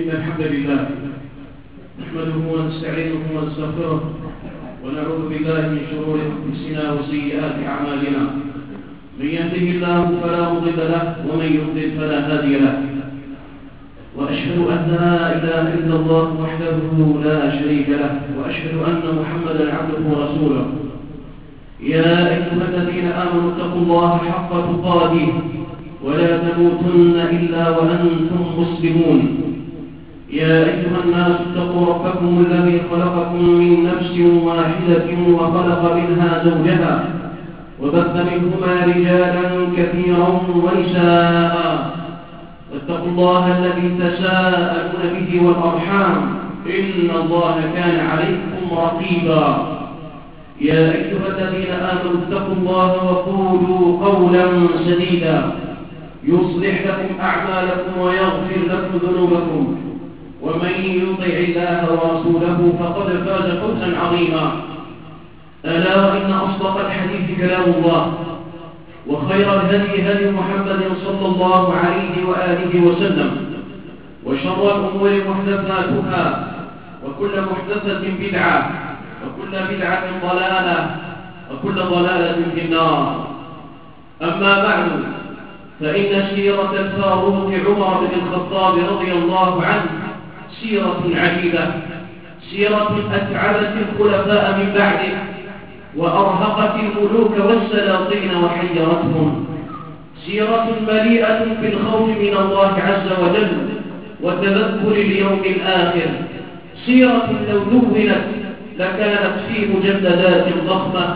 إن الحمد لله نحمده ونستعينه ونستغفره ونعوذ بالله من شرور أنفسنا وسيئات أعمالنا. من يهده الله فلا مضل له ومن يضلل فلا هادي له. وأشهد أن لا إله إلا الله وحده لا شريك له، وأشهد أن محمدا عبده ورسوله. يا أيها الذين آمنوا اتقوا الله حق تقاته ولا تموتن إلا وأنتم مسلمون. يا أيها الناس اتقوا ربكم الذي خلقكم من نفس واحدة وخلق منها زوجها وبث منهما رجالا كثيرا ونساء. واتقوا الله الذي تساءلون به والأرحام إن الله كان عليكم رقيبا. يا أيها الذين آمنوا اتقوا الله وقولوا قولا سديدا يصلح لكم أعمالكم ويغفر لكم ذنوبكم، ومن يطع الله ورسوله فقد فاز فوزا عظيما. ألا وإن أصدق الحديث كلام الله، وخير الهدي هدي محمد صلى الله عليه وآله وسلم، وشر الأمور محدثاتها، وكل محدثة بدعة، وكل بدعة ضلالة، وكل ضلالة في النار. أما بعد، فإن سيرة الفاروق عمر بن الخطاب رضي الله عنه سيرة عجيبة، سيرة أتعبت الخلفاء من بعده، وأرهقت الملوك والسلاطين وحيرتهم. سيرة مليئة بالخوف من الله عز وجل وتذكر اليوم الآخر. سيرة لو دونت لكانت في مجلدات ضخمة.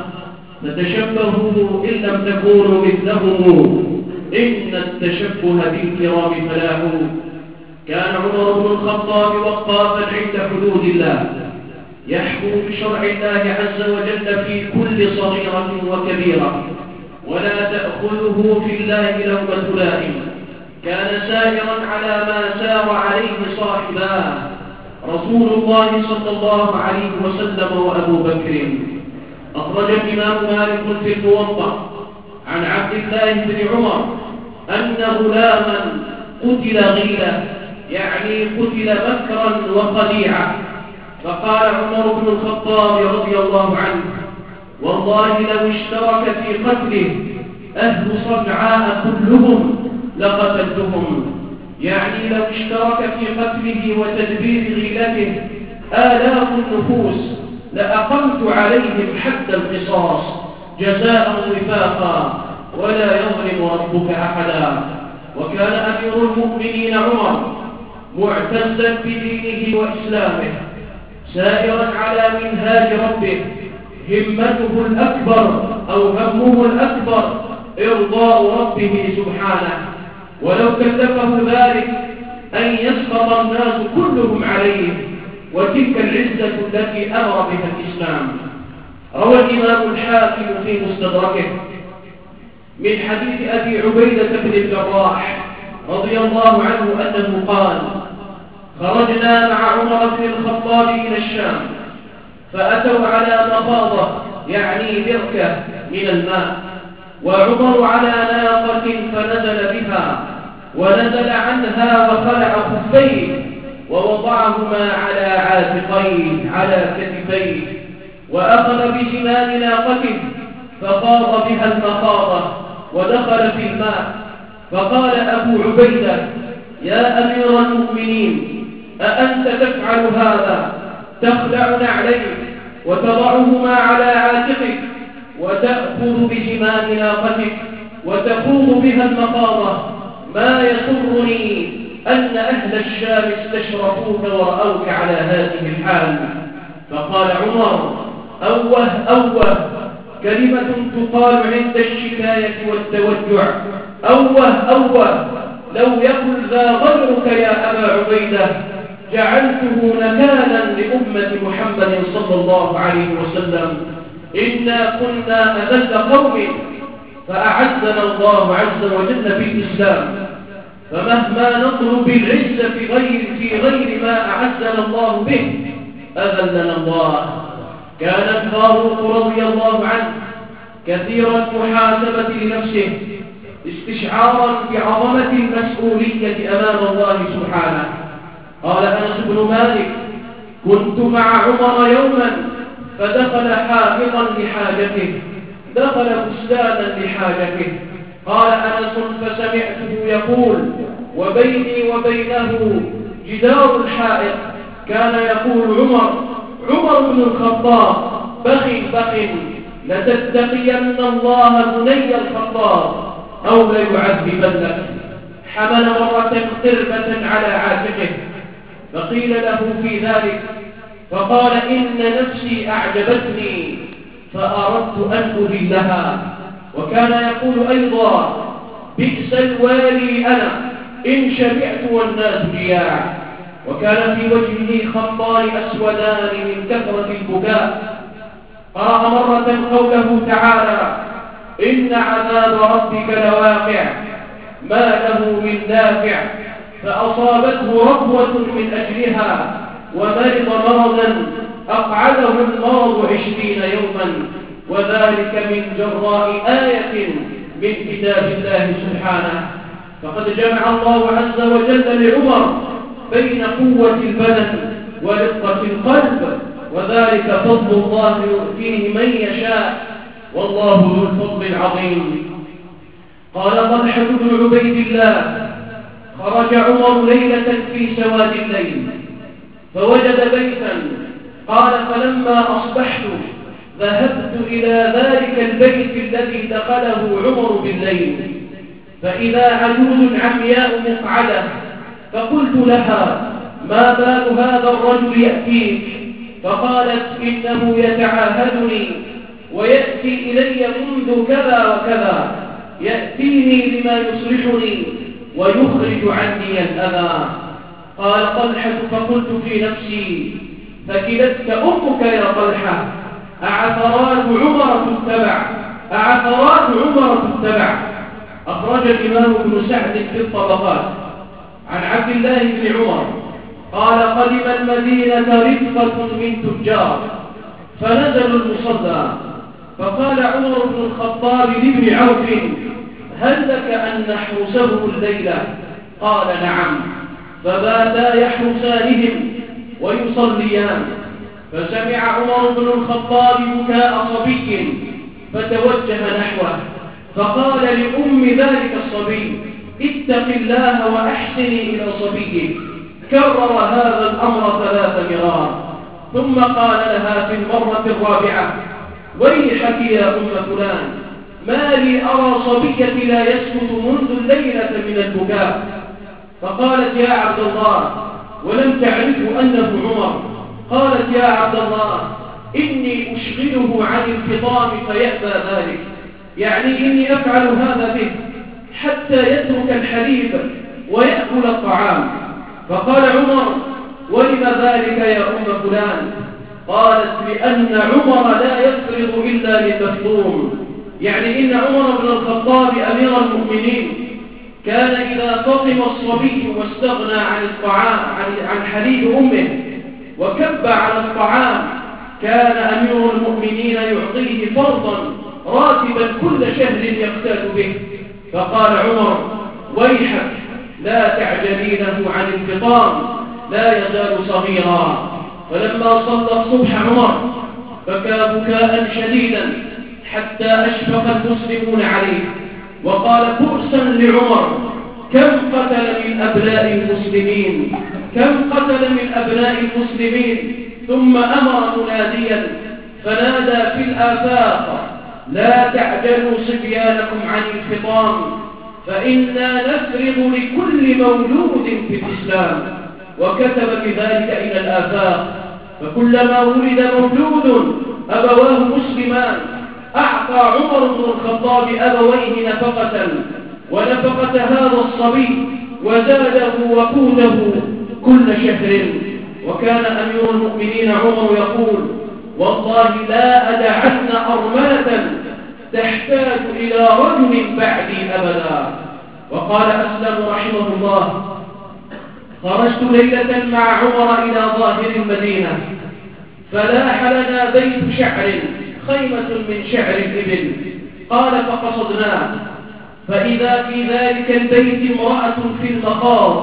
فتشبهوا إن لم تكونوا مثلهم، إن التشبه بالكرام فلاح. كان عمر بن الخطاب وقافا عند حدود الله، يحكم بشرع الله عز وجل في كل صغيرة وكبيرة، ولا تأخذه في الله لومة لائم. كان سائرا على ما سار عليه صاحباه رسول الله صلى الله عليه وسلم وأبو بكر. أخرج الإمام مالك في الموطأ عن عبد الله بن عمر أن غلاما قتل غيلة، يعني قتل مكرا وخديعة. فقال عمر بن الخطاب رضي الله عنه: والله لو اشترك في قتله أهل صنعاء كلهم لقتلتهم. يعني لو اشترك في قتله وتدبير غيلته آلاف النفوس لأقمت عليهم حد القصاص جزاء وفاقا، ولا يظلم ربك أحدا. وكان أمير المؤمنين عمر معتزا بدينه وإسلامه، سائرا على منهاج ربه، همته الأكبر أو همه الأكبر إرضاء ربه سبحانه، ولو كلفه ذلك أن يسخط الناس كلهم عليه، وتلك العزة التي أمر بها الإسلام. روى الإمام الحاكم في مستدركه من حديث أبي عبيدة بن الجراح رضي الله عنه أنه قال: خرجنا مع عمر بن الخطاب إلى الشام، فأتوا على مفاضة، يعني بركة من الماء، وعمر على ناقة فنزل بها، ونزل عنها وخلع خفيه ووضعهما على عاتقيه على كتفيه، وأخذ بزمام ناقته فخاض بها المخاضة ودخل في الماء. فقال أبو عبيدة: يا أمير المؤمنين، أأنت تفعل هذا؟ تخلع نعليك وتضعهما على عاتقك وتأخذ بزمام ناقتك وتخوض بها المخاضة. ما يسرني أن أهل الشام استشرفوك ورأوك على هذه الحال. فقال عمر: أوه أوه، كلمة تقال عند الشكاية والتوجع. أوه أوه، لو يقل ذا غيرك يا أبا عبيدة جعلته نكالا لأمة محمد صلى الله عليه وسلم. إنا كنا أذل قوم فأعزنا الله عز وجل بالإسلام، فمهما نطلب العزة في غير ما أعزنا الله به أذلنا الله. كان الفاروق رضي الله عنه كثير المحاسبة لنفسه استشعارا بعظمة المسؤولية أمام الله سبحانه. قال أنس بن مالك: كنت مع عمر يوما فدخل حائطا لحاجته، دخل بستانا لحاجته. قال أنس: فسمعته يقول وبيني وبينه جدار الحائط، كان يقول عمر بن الخطاب: بخ لتتقين الله بني الخطاب أو ليعذبنك. حمل مرة قربة على عاتقه فقيل له في ذلك فقال: إن نفسي أعجبتني فأردت أن أذلها. وكان يقول أيضا: بئس الوالي أنا إن شبعت والناس جياع. وكان في وجهه خطان أسودان من كثرة البكاء. قرأ مرة قوله تعالى: إن عذاب ربك لواقع ما له من دافع، فأصابته ربوة من أجلها ومرض مرضا أقعده المرض 20 يوما، وذلك من جراء آية من كتاب الله سبحانه. فقد جمع الله عز وجل لعمر بين قوة البدن ورقة القلب، وذلك فضل الله يؤتيه من يشاء، والله ذو الفضل العظيم. قال طلحة بن عبيد الله: خرج عمر ليلة في سواد الليل فوجد بيتا، قال: فلما أصبحت ذهبت إلى ذلك البيت الذي دخله عمر بالليل، فإذا عجوز عمياء مقعدة، فقلت لها: ما بال هذا الرجل يأتيك؟ فقالت: إنه يتعاهدني ويأتي إلي منذ كذا وكذا، يأتيني لما يصلحني ويخرج عني الأذى. قال طلحة: فقلت في نفسي: فكلتك أمك يا طلحة، أعثرات عمر تتبع. أخرج الإمام ابن سعد في الطبقات عن عبد الله بن عمر قال: قدم المدينة رفقة من تجار فنزلوا المصلى، فقال عمر بن الخطاب لابن عوف: هل لك أن نحرسه الليلة؟ قال: نعم. فباتا يحرسانهم ويصليان. فسمع عمر بن الخطاب بكاء صبي فتوجه نحوه، فقال لأم ذلك الصبي: اتق الله وأحسني إلى صبيك. كرر هذا الأمر 3 مرات، ثم قال لها في المرة الرابعة: ويحك يا أم فلان، ما لي أرى صبيك لا يسكت منذ الليلة من البكاء. فقالت: يا عبد الله، ولم تعرفوا أنه عمر. قالت: يا عبد الله، إني أشغله عن الفطام فيأبى ذلك، يعني إني أفعل هذا به حتى يترك الحليب ويأكل الطعام. فقال عمر: ولم ذلك يا أم فلان؟ قالت: لأن عمر لا يفرض إلا للمفطوم، يعني إن عمر بن الخطاب أمير المؤمنين كان إذا فطم الصبي واستغنى عن الطعام عن حليب أمه وكب على الطعام، كان أمير المؤمنين يعطيه فرضا راتبا كل شهر يقتات به. فقال عمر: ويحك، لا تعجلينه عن الفطام، لا يزال صغيرا. فلما صلى الصبح عمر بكى بكاء شديدا حتى أشفق المسلمون عليه، وقال بؤسا لعمر: كم قتل من أبناء المسلمين. ثم أمر مناديا فنادى في الآفاق: لا تعجلوا صبيانكم عن الفطام، فإنا نفرض لكل مولود في الإسلام. وكتب بذلك إلى الآفاق، فكلما ولد مولود أبواه مسلمان أعطى عمر بن الخطاب أبويه نفقة، ونفقة هذا الصبي وزاده وقوته كل شهر. وكان أمير المؤمنين عمر يقول: والله لا أدعن أرملة تحتاج إلى رجل بعدي أبدا. وقال أسلم رحمه الله: خرجت ليلة مع عمر إلى ظاهر المدينة، فلاح لنا بيت شعر، خيمة من شعر الإبل. قال: فقصدناه، فإذا في ذلك البيت امرأة في المخاض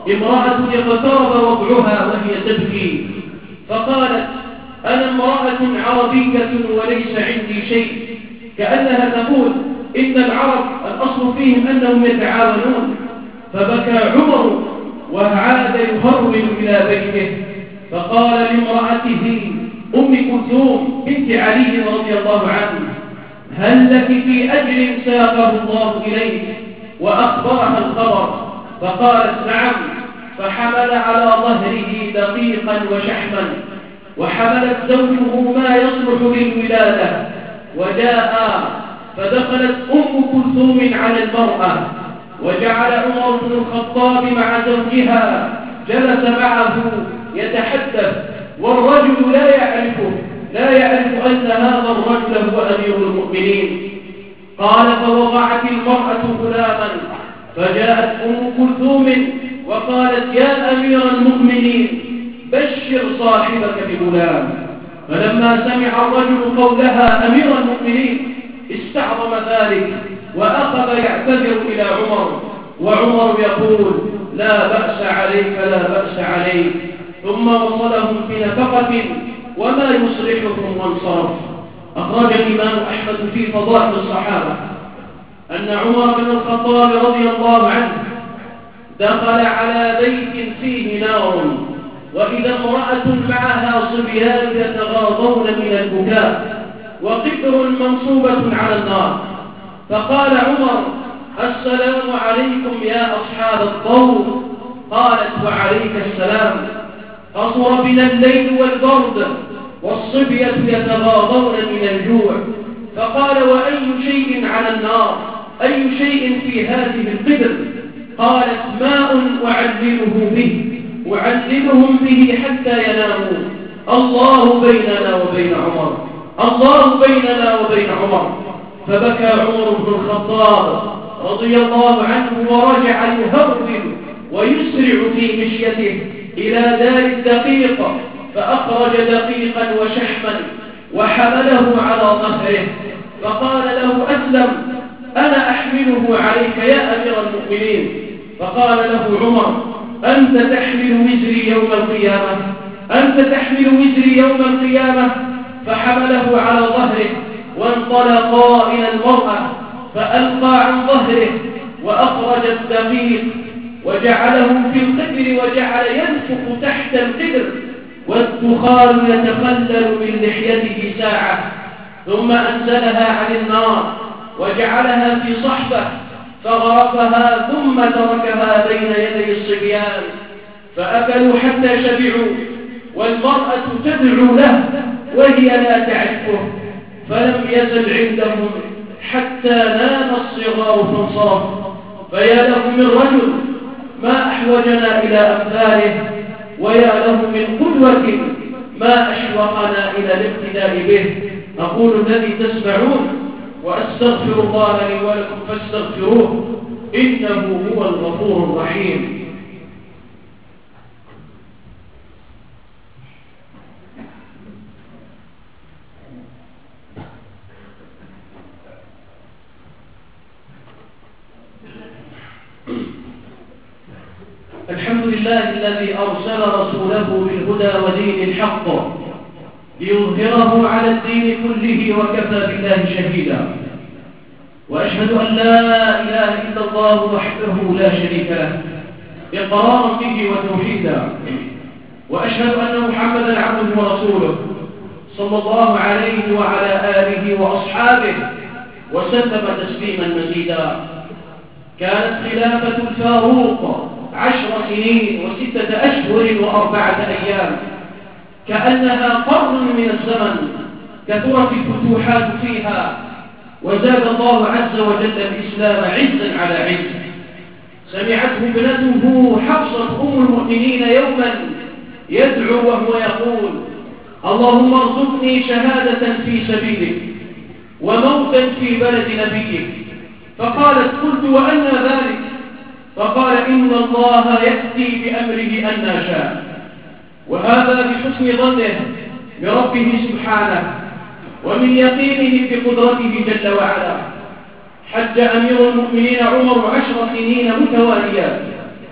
امرأة يتقارب وضعها وهي تبكي، فقالت: أنا امرأة عربية وليس عندي شيء، كأنها تقول إن العرب الأصل فيهم أنهم يتعاونون. فبكى عمر وعاد يهرول إلى بيته، فقال لامرأته أم كلثوم بنت علي رضي الله عنه: هل لك في أجر ساقه الله إليك؟ وأخبرها الخبر، فقالت: نعم. فحمل على ظهره دقيقا وشحما، وحملت زوجه ما يصلح للولادة، وجاء فدخلت أم كلثوم على المرأة، وجعل عمر بن الخطاب مع زوجها جلس معه يتحدث، والرجل لا يعرف أن هذا الرجل هو أمير المؤمنين. قال: فوضعت المرأة غلاما، فجاءت أم كلثوم وقالت: يا أمير المؤمنين بشر صاحبك بغلام. فلما سمع الرجل قولها أمير المؤمنين استعظم ذلك، وأخذ يعتذر إلى عمر، وعمر يقول: لا بأس عليك، لا بأس عليك. ثم وصلهم بنفقة وما يصلحهم وانصرف. أخرج الإمام أحمد في فضائل الصحابة أن عمر بن الخطاب رضي الله عنه دخل على بيت فيه نار، وإذا امرأة معها صبيان يتغاضون من البكاء، وقدر منصوبة على النار. فقال عمر: السلام عليكم يا أصحاب الطور. قالت: وعليك السلام. قصر بنا الليل والبرد، والصبية يتغاضون من الجوع. فقال: وأي شيء على النار؟ أي شيء في هذه القدر؟ قالت: ماء أعللهم به حتى يناموا. الله بيننا وبين عمر، الله بيننا وبين عمر. فبكى عمر بن الخطاب رضي الله عنه، ورجع يهرول ويسرع في مشيته إلى دار الدقيق، فأخرج دقيقا وشحما وحمله على ظهره، فقال له: أسلم، أنا أحمله عليك يا أمير المؤمنين. فقال له عمر: أنت تحمل وزري يوم القيامة، أنت تحمل وزري يوم القيامة. فحمله على ظهره وانطلقا إلى المرأة، فألقى عن ظهره وأخرج الدقيق وجعله في القدر، وجعل ينفخ تحت القدر، والدخان يتخلل من لحيته ساعة، ثم أنزلها عن النار وجعلها في صحبة فغرفها، ثم تركها بين يدي الصبيان فأكلوا حتى شبعوا، والمرأة تدعو له وهي لا تعرفه، فلم يزل عندهم حتى نام الصغار فانصرف. فيا له من رجل ما أحوجنا إلى أمثاله، ويا له من قدوة ما أشوقنا إلى الاقتداء به. أقول الذي تسمعون وأستغفر الله لي ولكم فاستغفروه، إنه هو الغفور الرحيم. الحمد لله الذي أرسل رسوله بالهدى ودين الحق ليظهره على الدين كله، وكفى بالله شهيدا. وأشهد أن لا إله إلا الله وحده لا شريك له إقرارا به وتوحيدا، وأشهد أن محمدا عبده ورسوله صلى الله عليه وعلى آله وأصحابه وسلم تسليما مزيدا. كانت خلافة الفاروق 10 سنين و6 أشهر و4 أيام، كأنها قرن من الزمن، كثرت الفتوحات فيها، وزاد الله عز وجل الإسلام عزا على عز. سمعته ابنته حفصة أم المؤمنين يوما يدعو وهو يقول: اللهم ارزقني شهادة في سبيلك وموتا في بلد نبيك. فقالت: قلت وأنى ذلك؟ فقال: إن الله يأتي بأمره أن شاء. وهذا بحسن ظنه بربه سبحانه ومن يقينه بقدرته جل وعلا. حج أمير المؤمنين عمر 10 سنين متواليات،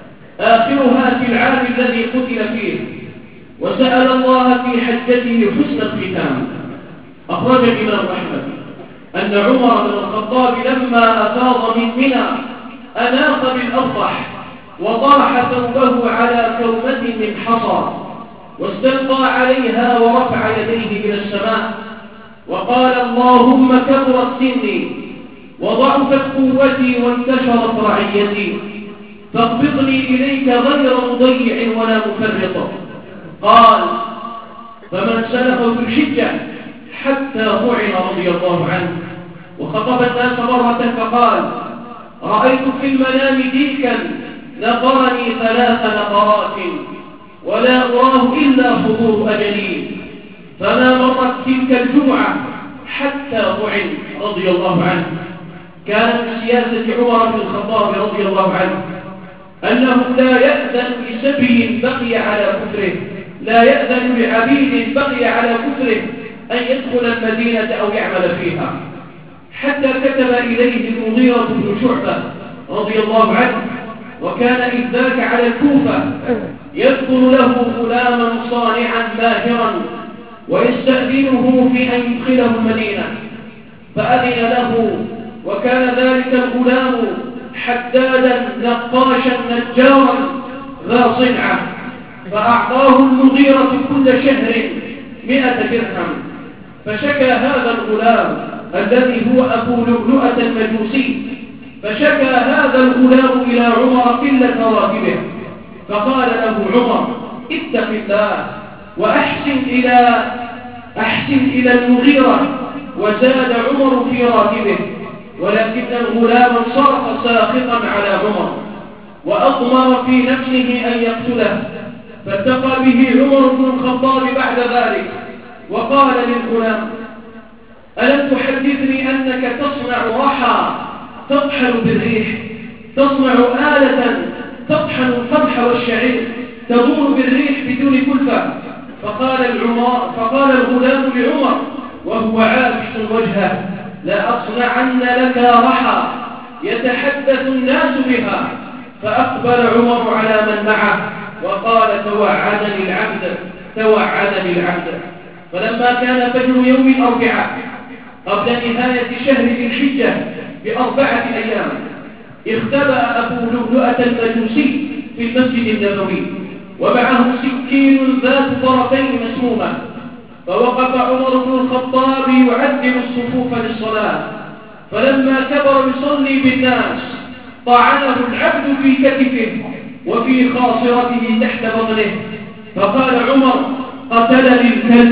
آخرها في العام الذي قتل فيه، وسأل الله في حجته حسن الختام. أخرج الإمام أحمد أن عمر بن الخطاب لما أفاض من منى أناق بالأرضح وطرح ثوبه على كومة من حصى واستلقى عليها ورفع يديه إلى السماء وقال: اللهم كبرت سني وضعفت قوتي وانتشرت رعيتي فاقبضني إليك غير مضيع ولا مفرط. قال: فمن سلك ذو الحجة حتى طعن رضي الله عنه. وخطب الناس مرة فقال: رأيت في المنام ديكا نقرني 3 نقرات ولا أراه إلا حضور أجلي، فما مرت تلك الجمعة حتى طعن رضي الله عنه. كان من سياسة عمر بن الخطاب رضي الله عنه أنه لا يأذن لسبي بقي على كفره، لا يأذن لعبيد بقي على كفره أن يدخل المدينة أو يعمل فيها، حتى كتب إليه المغيرة بن شعبة رضي الله عنه، وكان إذ ذاك على الكوفة، يذكر له غلاما صانعا ماهرا ويستأذنه في أن يدخله المدينة، فأذن له، وكان ذلك الغلام حدادا نقاشا نجارا ذا صنعة، فأعطاه المغيرة كل شهر 100 درهم. فشكى هذا الغلام الذي هو أبو لؤلؤة المجوسي، فشكى هذا الغلام إلى عمر قلة راتبه، فقال له عمر: اتق الله وأحسن إلى المغيرة. وزاد عمر في راتبه، ولكن الغلام صرخ ساخطا على عمر وأضمر في نفسه أن يقتله، فالتقى به عمر بن الخطاب بعد ذلك وقال للغلام: ألم تحدثني أنك تصنع رحى تطحن بالريح، تصنع آلة تطحن القمح والشعير تدور بالريح بدون كلفة؟ فقال الغلام لعمر وهو عابس وجهه: لا أصنعن لك رحى يتحدث الناس بها. فأقبل عمر على من معه وقال: توعدني العبد. فلما كان فجر يوم الأربعاء قبل نهاية شهر ذي الحجة ب4 أيام، اختبأ أبو لؤلؤة المجوسي في المسجد النبوي ومعه سكين ذات طرفين مسمومة، فوقف عمر بن الخطاب يعدل الصفوف للصلاة، فلما كبر يصلي بالناس طعنه العبد في كتفه وفي خاصرته تحت بطنه، فقال عمر: قتلني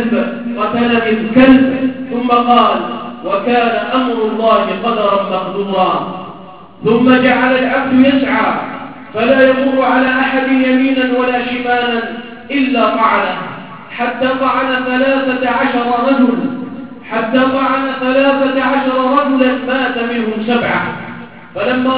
الكلب. ثم قال: وكان أمر الله قدرا مقدورا. ثم جعل العبد يسعى فلا يمر على أحد يمينا ولا شمالا إلا طعنه، حتى طعن 13 رجلا مات منهم 7. فلما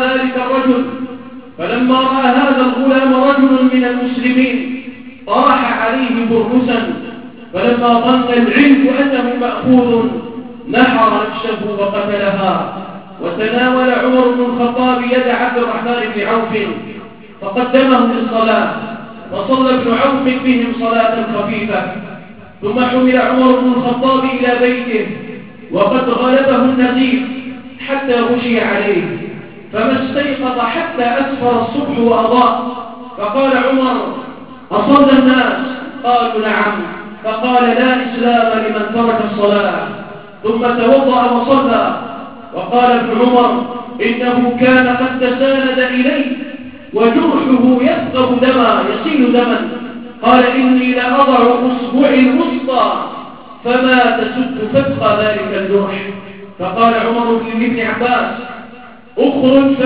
رأى هذا الغلام رجل من المسلمين طرح عليه برصا، فلما ظن العلم أنه مأخوذ نحر نفسه وقتلها. وتناول عمر بن الخطاب يد عبد الرحمن بن عوف فقدمه للصلاة، فصلى ابن عوف بهم صلاة خفيفة، ثم حمل عمر بن الخطاب إلى بيته وقد غلبه النزيف حتى غشي عليه، فما استيقظ حتى أسفر الصبح وأضاء. فقال عمر: أصلى الناس؟ قالوا: نعم. فقال: لا إسلام لمن ترك الصلاة. ثم توضأ وصلى. وقال ابن عمر: إنه كان قد تساند إليه وجرحه يثقب دما يسيل دما. قال: إني لأضع أصبعي الوسطى فما تسد فتق ذلك الجرح. فقال عمر لابن عباس: اخرج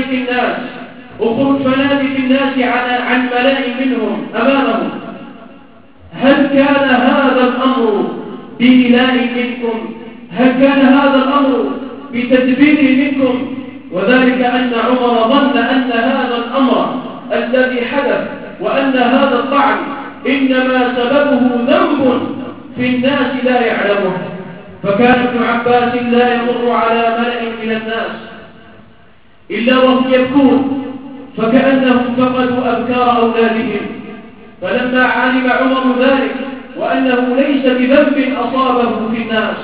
فنادي في الناس عن ملاء منهم أمامهم. هل كان هذا الأمر بإلاء منكم؟ هل كان هذا الأمر بتدبير منكم؟ وذلك أن عمر ظن أن هذا الأمر الذي حدث وأن هذا الطعن إنما سببه ذنب في الناس لا يعلمه. فكان ابن عباس لا يمر على ملأ من الناس إلا وهم يبكون، فكأنهم فقدوا أبكار أولادهم. فلما علم عمر ذلك وأنه ليس بذنب أصابه في الناس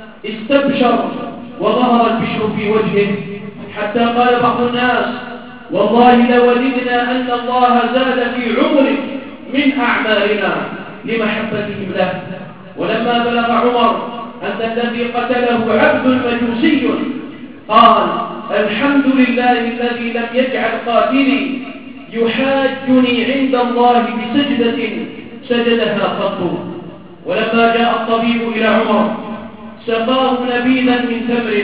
استبشر وظهر البشر في وجهه، حتى قال بعض الناس: والله لوددنا أن الله زاد في عمرك من أعمالنا لمحبتهم له. ولما بلغ عمر أن الذي قتله عبد مجوسي قال: الحمد لله الذي لم يجعل قاتلي يحاجني عند الله بسجدة سجدها قط. ولما جاء الطبيب إلى عمر سقاه نبيذا من تمر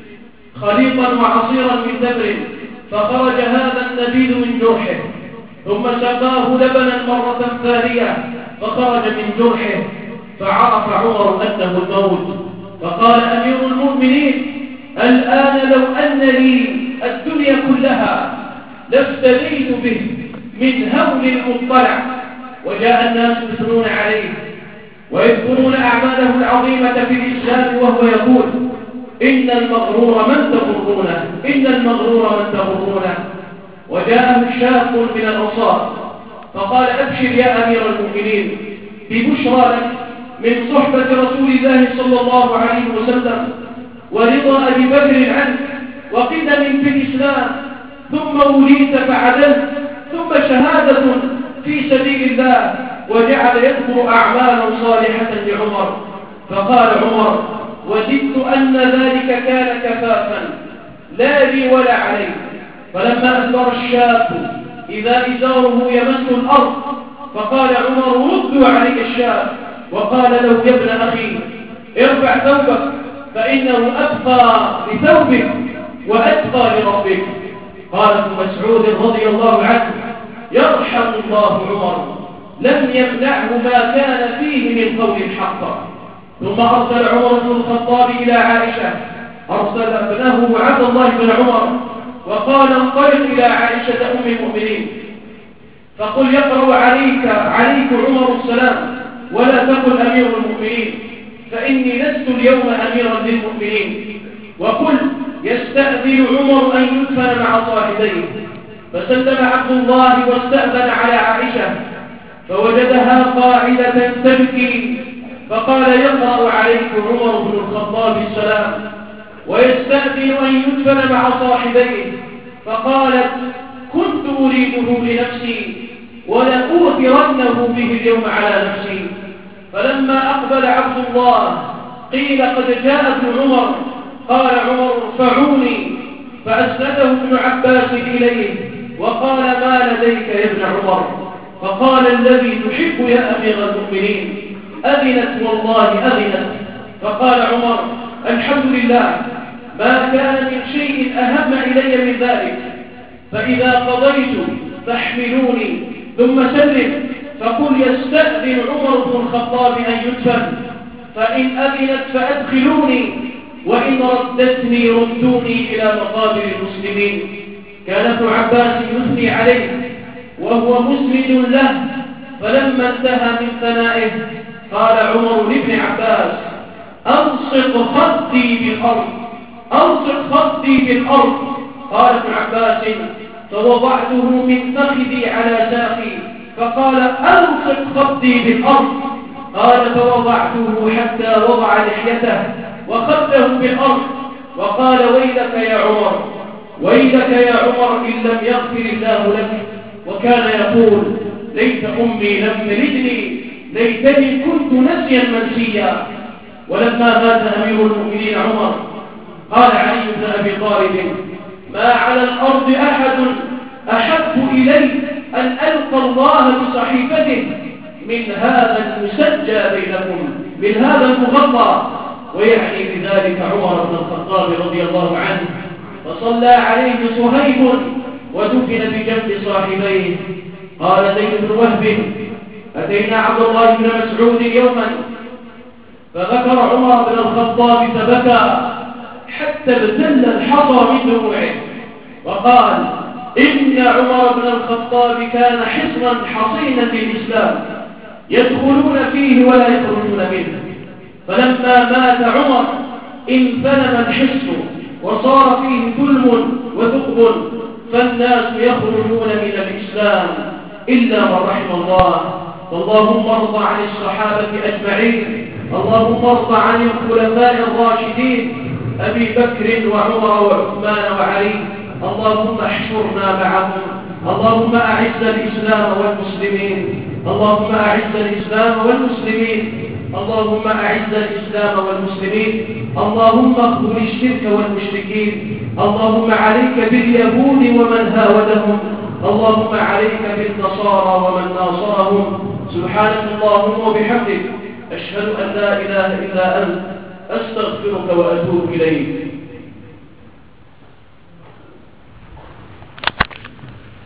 خليطا وعصيرا من تمر، فخرج هذا النبيذ من جرحه، ثم سقاه لبنا مرة ثانية فخرج من جرحه، فعرف عمر أنه الموت. فقال: أمير المؤمنين، الآن لو أن لي الدنيا كلها لافتديت به من هول المطلع. وجاء الناس يثنون عليه ويذكرون أعماله العظيمة في الإسلام وهو يقول: إن المغرور من تغرونه، إن المغرور من تغرونه. وجاءه شاب من الأنصار فقال: أبشر يا أمير المؤمنين ببشرى لك من صحبة رسول الله صلى الله عليه وسلم ورضا أبي بكر عنك وقدم في الإسلام، ثم وليت فعدلت، ثم شهادة في سبيل الله. وجعل يذكر أعمالا صالحة لعمر. فقال عمر: وجدت أن ذلك كان كفافا لا لي ولا علي. فلما أدبر الشاب إذا إزاره يمس الأرض، فقال عمر: ردوا علي الشاب، وقال له: يا ابن أخي ارفع ثوبك فإنه أبقى لثوبك وأتقى لربك. قال ابن مسعود رضي الله عنه: يرحم الله عمر، لم يمنعه ما كان فيه من قول الحق. ثم أرسل عمر بن الخطاب إلى عائشة، أرسل ابنه عبد الله بن عمر وقال: انطلق إلى عائشة أم المؤمنين فقل يقرأ عليك عمر السلام، ولا تقل أمير المؤمنين، فإني لست اليوم أميرا للمؤمنين. وقل يستأذن عمر أن يدفن مع صاحبيه. فسلم عبد الله واستأذن على عائشة فوجدها قاعدة تبكي، فقال: يقرأ عليك عمر بن الخطاب السلام ويستأذن أن يدفن مع صاحبيه. فقالت: كنت أريده لنفسي ولأؤثرنه به اليوم على نفسي. فلما أقبل عبد الله قيل: قد جاء ابن عمر. قال عمر: ارفعوني. فأسنده ابن عباس إليه وقال: ما لديك يا ابن عمر؟ فقال: الذي تحب يا أمير المؤمنين. أذنت والله أذنت. فقال عمر: الحمد لله، ما كان من شيء أهم إلي من ذلك، فإذا قضيت فاحملوني ثم سلم، فقل يستأذن عمر بن الخطاب أن يدفن، فإن أذنت فأدخلوني، وإن ردتني ردوني إلى مقابر المسلمين. كان ابن عباس يثني عليه وهو مسند له. فلما انتهى من ثنائه قال عمر لابن عباس: ألصق خدي بالأرض، ألصق خدي بالأرض. قال ابن عباس: فوضعته من فخذي على ساقي، فقال: ألصق خدي بالأرض. قال: فوضعته حتى وضع لحيته وخده بالأرض، وقال: ويلك يا عمر، ويلك يا عمر إن لم يغفر الله لك. وكان يقول: ليت أمي لم تلدني، ليتني كنت نسيا منسيا. ولما مات أمير المؤمنين عمر قال علي بن أبي طالب: ما على الأرض أحد أحب إلي أن ألقى الله بصحيفته من هذا المسجى بينكم، من هذا المغطى. ويعني بذلك عمر بن الخطاب رضي الله عنه. فصلى عليه صهيب ودفن بجنب صاحبيه. قال زيد بن وهب: أتينا عبد الله بن مسعود يوما فذكر عمر بن الخطاب فبكى حتى ابتل الحصى من دموعه، وقال: إن عمر بن الخطاب كان حصنا حصينا للإسلام يدخلون فيه ولا يخرجون منه. فلما مات عمر انفلم الحصن وصار فيه ظلم وثقب، فالناس يخرجون من الإسلام إلا من رحم الله. اللهم ارض عن الصحابة أجمعين، اللهم ارض عن الخلفاء الراشدين أبي بكر وعمر وعثمان وعلي، اللهم احشرنا معهم. اللهم أعز الإسلام والمسلمين، اللهم أعز الإسلام والمسلمين، اللهم أعز الإسلام والمسلمين، اللهم اخذل الشرك والمشركين، اللهم عليك باليهود ومن هاودهم، اللهم عليك بالنصارى ومن ناصرهم. سبحانك اللهم وبحمدك، أشهد أن لا إله إلا أنت، أستغفرك وأتوب إليك.